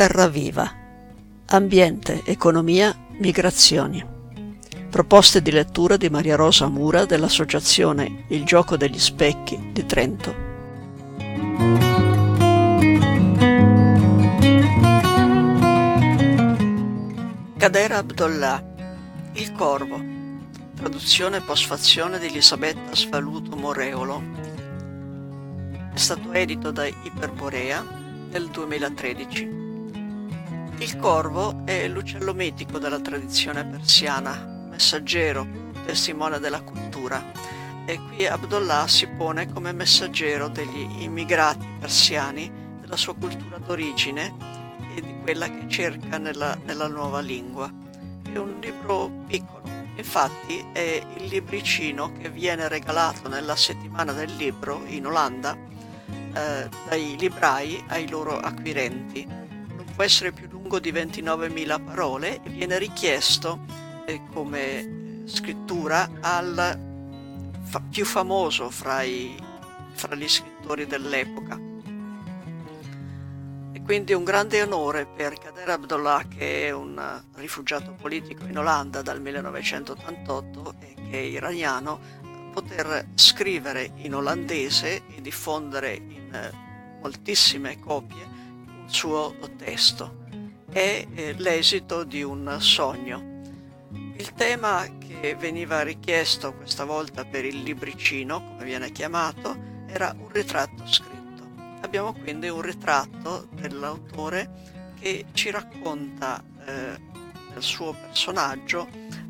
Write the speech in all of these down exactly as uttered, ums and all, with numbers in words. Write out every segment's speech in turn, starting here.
Terra Viva. Ambiente, economia, migrazioni. Proposte di lettura di Maria Rosa Mura dell'associazione Il Gioco degli Specchi di Trento. Kader Abdollah, Il Corvo. Traduzione e postfazione di Elisabetta Svaluto Moreolo. È stato edito da Iperborea nel duemilatredici. Il corvo è l'uccello mitico della tradizione persiana, messaggero, testimone della cultura, e qui Abdollah si pone come messaggero degli immigrati persiani, della sua cultura d'origine e di quella che cerca nella, nella nuova lingua. È un libro piccolo, infatti è il libricino che viene regalato nella settimana del libro in Olanda eh, dai librai ai loro acquirenti. Non può essere più lungo di ventinovemila parole e viene richiesto eh, come scrittura al fa- più famoso fra, i, fra gli scrittori dell'epoca. E quindi un grande onore per Kader Abdollah, che è un rifugiato politico in Olanda dal millenovecentottantotto e che è iraniano, poter scrivere in olandese e diffondere in eh, moltissime copie il suo testo. È eh, l'esito di un sogno. Il tema che veniva richiesto questa volta per il libricino, come viene chiamato, era un ritratto scritto. Abbiamo quindi un ritratto dell'autore che ci racconta eh, del suo personaggio,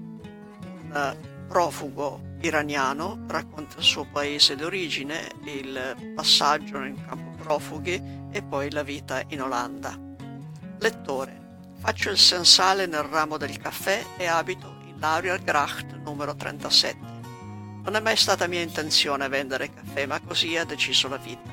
un profugo iraniano, racconta il suo paese d'origine, il passaggio in campo profughi e poi la vita in Olanda. Lettore: faccio il sensale nel ramo del caffè e abito in Lauriergracht numero trentasette. Non è mai stata mia intenzione vendere caffè, ma così ha deciso la vita.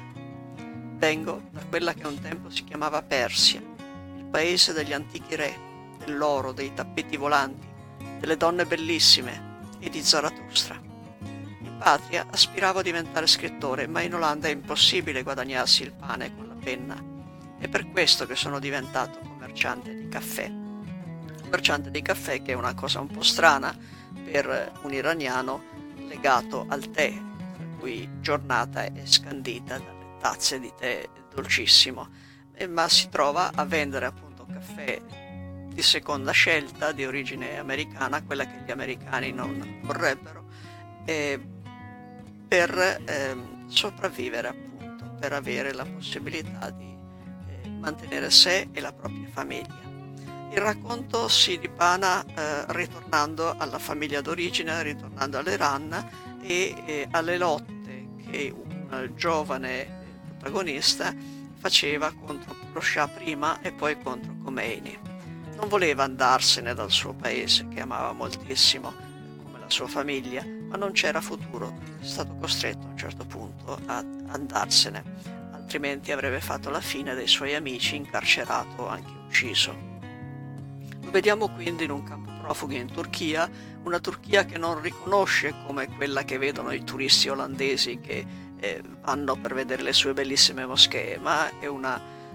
Vengo da quella che un tempo si chiamava Persia, il paese degli antichi re, dell'oro, dei tappeti volanti, delle donne bellissime e di Zarathustra. In patria aspiravo a diventare scrittore, ma in Olanda è impossibile guadagnarsi il pane con la penna. È per questo che sono diventato commerciante di caffè. Commerciante di caffè, che è una cosa un po' strana per un iraniano legato al tè, la cui giornata è scandita dalle tazze di tè dolcissimo, ma si trova a vendere appunto caffè di seconda scelta, di origine americana, quella che gli americani non vorrebbero, eh, per eh, sopravvivere appunto, per avere la possibilità di eh, mantenere sé e la propria famiglia. Il racconto si dipana eh, ritornando alla famiglia d'origine, ritornando all'Iran e eh, alle lotte che un giovane protagonista faceva contro lo Shah prima e poi contro Khomeini. Non voleva andarsene dal suo paese, che amava moltissimo, come la sua famiglia, ma non c'era futuro, è stato costretto a un certo punto ad andarsene, altrimenti avrebbe fatto la fine dei suoi amici, incarcerato o anche ucciso. Lo vediamo quindi in un campo profughi in Turchia, una Turchia che non riconosce come quella che vedono i turisti olandesi che eh, vanno per vedere le sue bellissime moschee, ma è una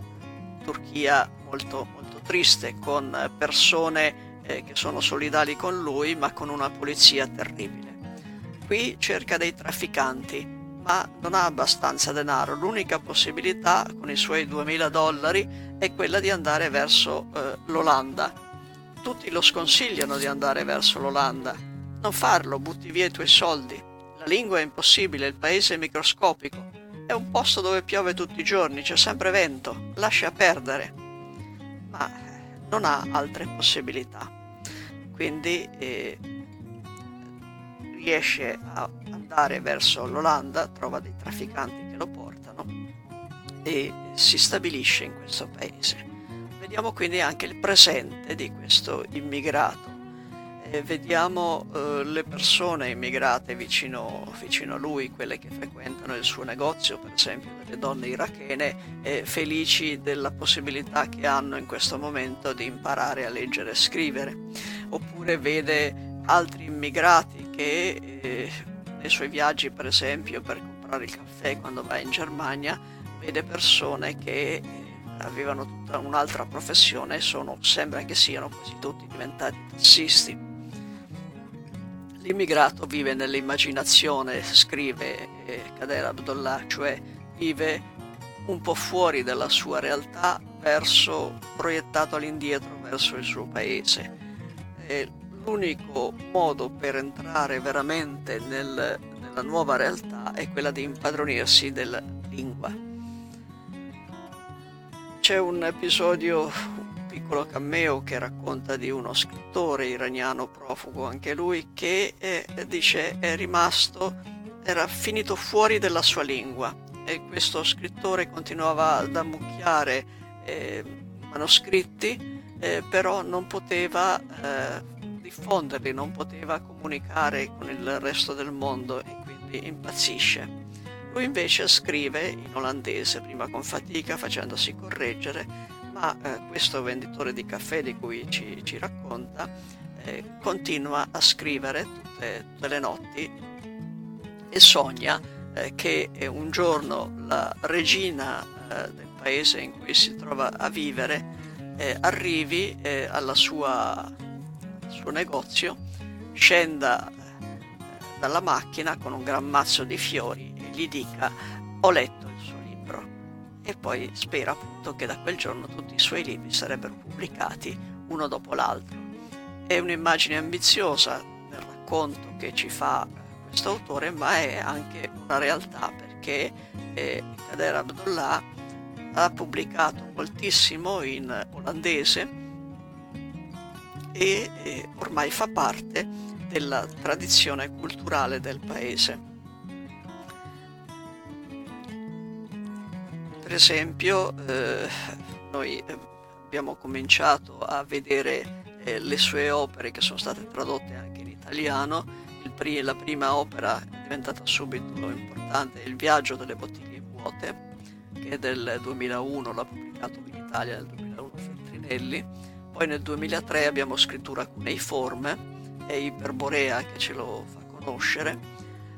Turchia molto, molto triste, con persone eh, che sono solidali con lui, ma con una polizia terribile. Qui cerca dei trafficanti, ma non ha abbastanza denaro. L'unica possibilità, con i suoi duemila dollari, è quella di andare verso eh, l'Olanda. Tutti lo sconsigliano di andare verso l'Olanda. Non farlo, butti via i tuoi soldi. La lingua è impossibile, il paese è microscopico. È un posto dove piove tutti i giorni, c'è sempre vento. Lascia perdere. Ma non ha altre possibilità. Quindi eh, riesce a andare verso l'Olanda, trova dei trafficanti che lo portano e si stabilisce in questo paese. Vediamo quindi anche il presente di questo immigrato. E vediamo eh, le persone immigrate vicino, vicino a lui, quelle che frequentano il suo negozio, per esempio delle donne irachene, eh, felici della possibilità che hanno in questo momento di imparare a leggere e scrivere. Oppure vede altri immigrati che eh, nei suoi viaggi, per esempio per comprare il caffè quando va in Germania, vede persone che avevano tutta un'altra professione, sono, sembra che siano quasi tutti diventati tassisti. L'immigrato vive nell'immaginazione, scrive eh, Kader Abdollah, cioè vive un po' fuori dalla sua realtà, verso, proiettato all'indietro verso il suo paese. E l'unico modo per entrare veramente nel, nella nuova realtà è quella di impadronirsi della lingua. C'è un episodio, un piccolo cameo, che racconta di uno scrittore iraniano profugo, anche lui, che eh, dice è rimasto, era finito fuori della sua lingua, e questo scrittore continuava ad ammucchiare eh, manoscritti, eh, però non poteva eh, diffonderli, non poteva comunicare con il resto del mondo, e quindi impazzisce. Lui invece scrive in olandese, prima con fatica, facendosi correggere, ma eh, questo venditore di caffè di cui ci, ci racconta eh, continua a scrivere tutte, tutte le notti, e sogna eh, che un giorno la regina eh, del paese in cui si trova a vivere eh, arrivi eh, alla sua, al suo negozio, scenda eh, dalla macchina con un gran mazzo di fiori e gli dica: ho letto il suo libro. E poi spera appunto che da quel giorno tutti i suoi libri sarebbero pubblicati uno dopo l'altro. È un'immagine ambiziosa del racconto che ci fa questo autore, ma è anche una realtà, perché eh, Kader Abdollah ha pubblicato moltissimo in olandese e eh, ormai fa parte della tradizione culturale del paese. Per esempio, eh, noi abbiamo cominciato a vedere eh, le sue opere, che sono state tradotte anche in italiano. Il pri- la prima opera è diventata subito importante, Il viaggio delle bottiglie vuote, che è del duemilauno, l'ha pubblicato in Italia nel duemilauno Feltrinelli. Poi nel duemilatré abbiamo Scrittura cuneiforme e Iperborea, che ce lo fa conoscere.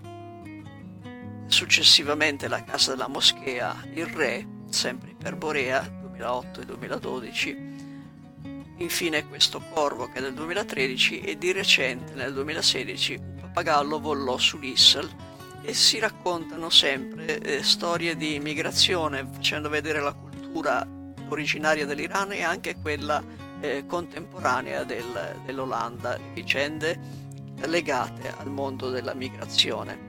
Successivamente La casa della moschea, Il re, sempre Iperborea, duemilaotto e duemiladodici. Infine Questo corvo, che è del duemilatredici, e di recente nel duemilasedici Un pappagallo volò sull'Issel. E si raccontano sempre eh, storie di migrazione, facendo vedere la cultura originaria dell'Iran e anche quella eh, contemporanea del, dell'Olanda, vicende legate al mondo della migrazione.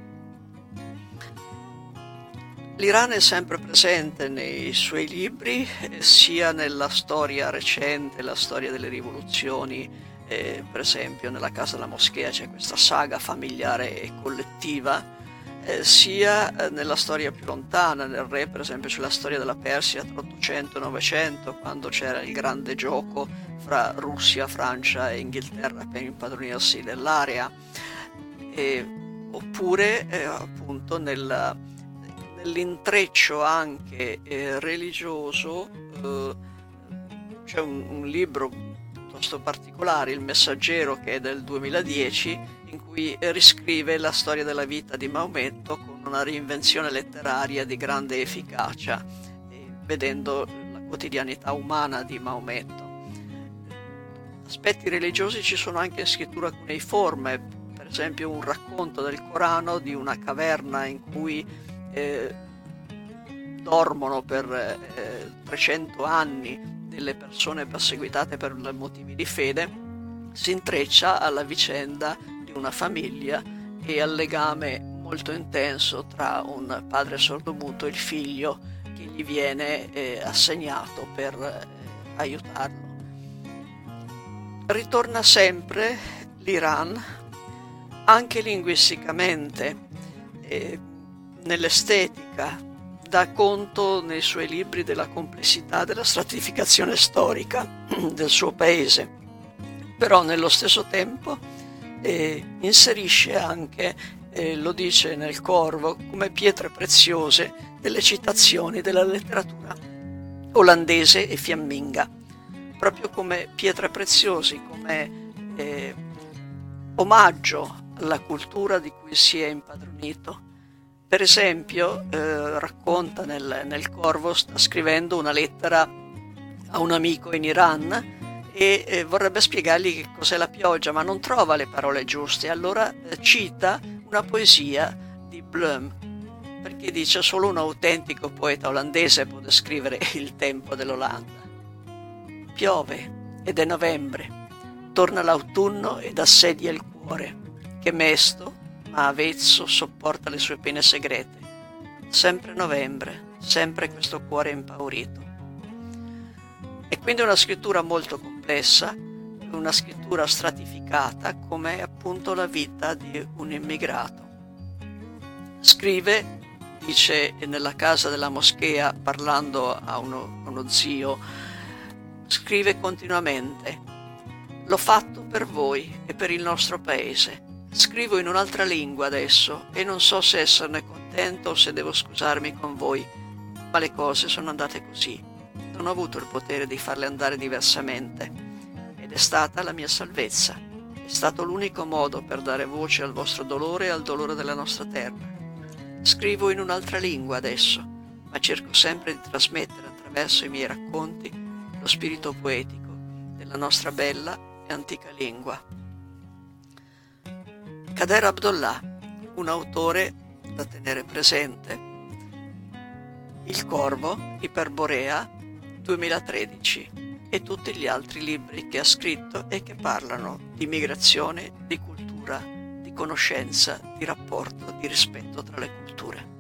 L'Iran è sempre presente nei suoi libri, eh, sia nella storia recente, la storia delle rivoluzioni, eh, per esempio nella casa della moschea c'è questa saga familiare e collettiva, eh, sia eh, nella storia più lontana, nel re per esempio c'è la storia della Persia tra ottocento e novecento, quando c'era il grande gioco fra Russia, Francia e Inghilterra per impadronirsi dell'area, e, oppure eh, appunto nel nell'intreccio anche eh, religioso. eh, c'è un, un libro piuttosto particolare, Il Messaggero, che è del duemiladieci, in cui riscrive la storia della vita di Maometto con una reinvenzione letteraria di grande efficacia, eh, vedendo la quotidianità umana di Maometto. Aspetti religiosi ci sono anche in Scrittura cuneiforme, per esempio un racconto del Corano di una caverna in cui Eh, dormono per eh, trecento anni delle persone perseguitate per motivi di fede, si intreccia alla vicenda di una famiglia e al legame molto intenso tra un padre sordomuto e il figlio che gli viene eh, assegnato per eh, aiutarlo. Ritorna sempre l'Iran, anche linguisticamente, eh, nell'estetica, dà conto nei suoi libri della complessità della stratificazione storica del suo paese, però nello stesso tempo eh, inserisce anche, eh, lo dice nel Corvo, come pietre preziose delle citazioni della letteratura olandese e fiamminga, proprio come pietre preziose, come eh, omaggio alla cultura di cui si è impadronito. Per esempio, eh, racconta nel, nel Corvo, sta scrivendo una lettera a un amico in Iran e eh, vorrebbe spiegargli che cos'è la pioggia, ma non trova le parole giuste. Allora eh, cita una poesia di Bloem, perché dice solo un autentico poeta olandese può descrivere il tempo dell'Olanda. Piove ed è novembre, torna l'autunno ed assedia il cuore, che mesto, ma avezzo, sopporta le sue pene segrete. Sempre novembre, sempre questo cuore impaurito. È quindi una scrittura molto complessa, una scrittura stratificata, come è appunto la vita di un immigrato. Scrive, dice nella casa della moschea, parlando a uno, uno zio, scrive continuamente: l'ho fatto per voi e per il nostro paese. Scrivo in un'altra lingua adesso e non so se esserne contento o se devo scusarmi con voi, ma le cose sono andate così. Non ho avuto il potere di farle andare diversamente ed è stata la mia salvezza. È stato l'unico modo per dare voce al vostro dolore e al dolore della nostra terra. Scrivo in un'altra lingua adesso, ma cerco sempre di trasmettere attraverso i miei racconti lo spirito poetico della nostra bella e antica lingua. Kader Abdolah, un autore da tenere presente. Il Corvo, Iperborea, duemilatredici, e tutti gli altri libri che ha scritto e che parlano di migrazione, di cultura, di conoscenza, di rapporto, di rispetto tra le culture.